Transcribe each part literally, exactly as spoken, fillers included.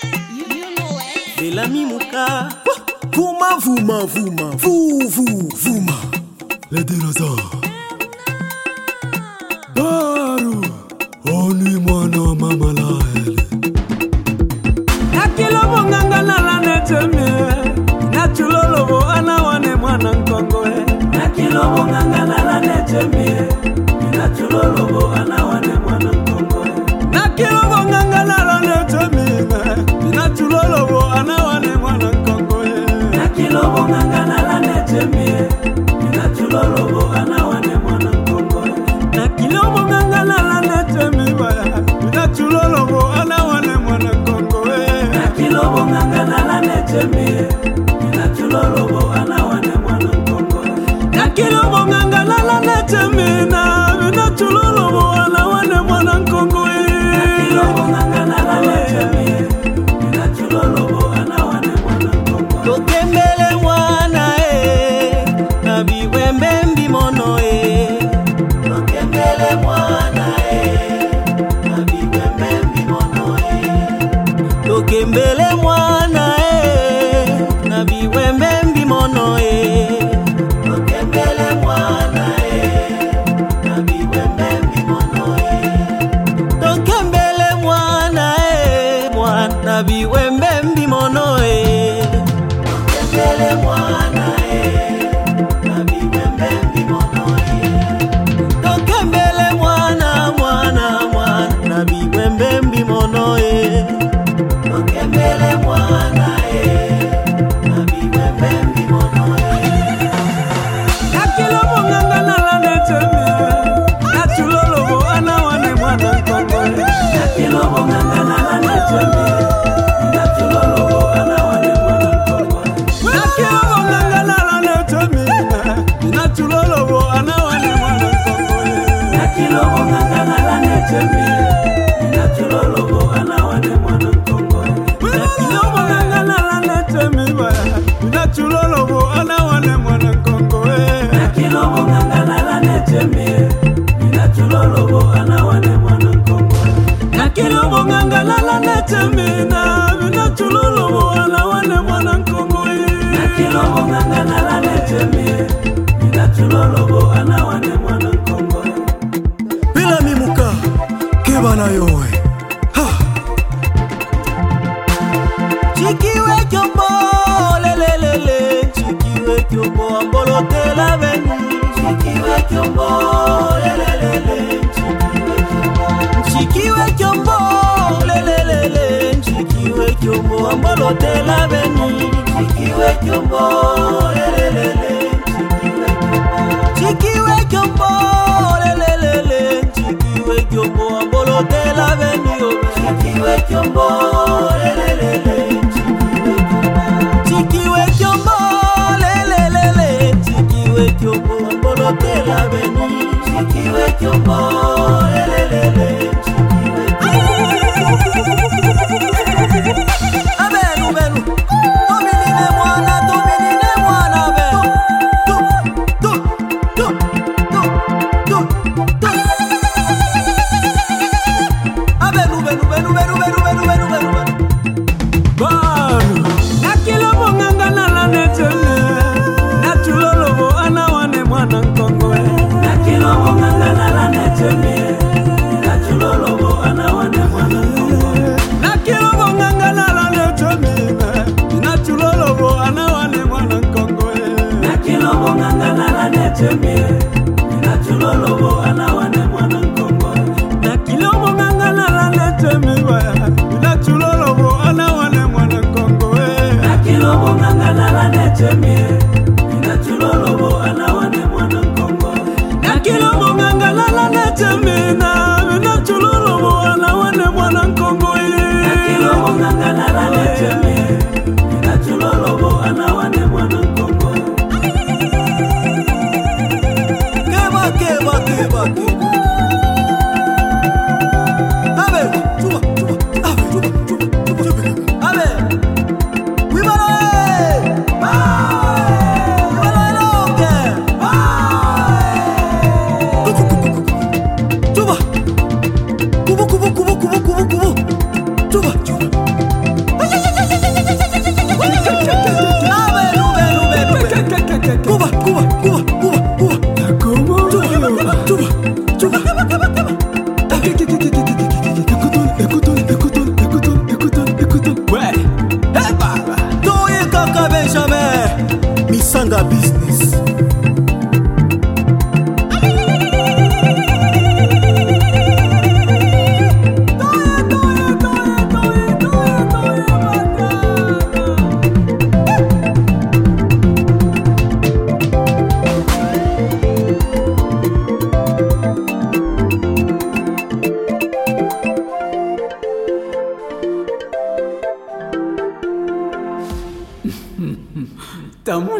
Belami Muka. Vuma, vuma, vuma, vou, vou, vuma. Les dinosaures. Baru, onui mwana mama laele. Nakilo munganga na la neteme. Nachulolobo anawane mwana nkongoe. Nakilo munganga na la neteme. Nachulolobo anawane mwana nkongoe. Nakilo munganga na la neteme. Nachulolobo anawane mwana nkongoe. Nakilo munganga na la neteme. Nachulolobo anawane mwana nkongoe. Nakilo munganga na la neteme baya. Nachulolobo anawane mwana nkongoe. Nakilo munganga na la neteme. Nachulolobo anawane mwana nkongoe. Nakilo munganga na la neteme na nachulolobo anawane mwana nkongoe. Nakilo munganga na la neteme. Nachulolobo anawane mwana nkongoe. Tokembele mwana e na biwembe mbimono e. Tokembele mwana e na biwembe mbimono e. Tokembele mwana e na biwembe mbimono e. Tokembele mwana e na biwembe mbimono e. Tokembele mwana e mwana biwembe mbimono e. Tokembele mwana e na biwembe mbimono e. Tokembele mwana mwana mwana biwembe mbimono e. Tokembele mwana e na biwembe mbimono e. Nakilo munganga na la neteme. Nachulolobo anawane mwana nkongoe. Nakilo munganga na la neteme. Nachulolobo anawane mwana nkongoe. Nakilo munganga na la neteme. Nachulolobo anawane mwana nkongoe. Nakilo munganga na la neteme. Nachulolobo anawane mwana nkongoe. Nakilo munganga na la neteme baya. Nachulolobo anawane mwana nkongoe. Nakilo munganga na la neteme. Nachulolobo anawane mwana nkongoe. Nakilo munganga na la neteme na nachulolobo anawane mwana nkongoe. Nakilo munganga na la neteme. Nachulolobo anawane mwana nkongoe. Belami Muka, kebana yowe. Ha, Chikiwe kyombo lelelele. Chikiwe kyombo ambolote la venu. Chikiwe kyombo lelelele. Chikiwe kyombo lelelele. Chikiwe kyombo ambolote la venu. Chikiwe kyombo lelelele. Chikiwe kyombo lelelele. Chikiwe kyombo ambolote la venu. Chikiwe kyombo lelelele. Chikiwe kyombo lelelele. Chikiwe kyombo ambolote la venu. Chikiwe kyombo lelelele. Abenu benu. Dominine mwana, dominine mwana benu. Tu, tu, tu, tu, tu, tu. Abenu benu benu benu benu benu benu benu benu. baru. Nakilo munganga na la neteme. Nachulolobo anawane mwana nkongoe. Nakilo munganga na la neteme.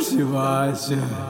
Shivash.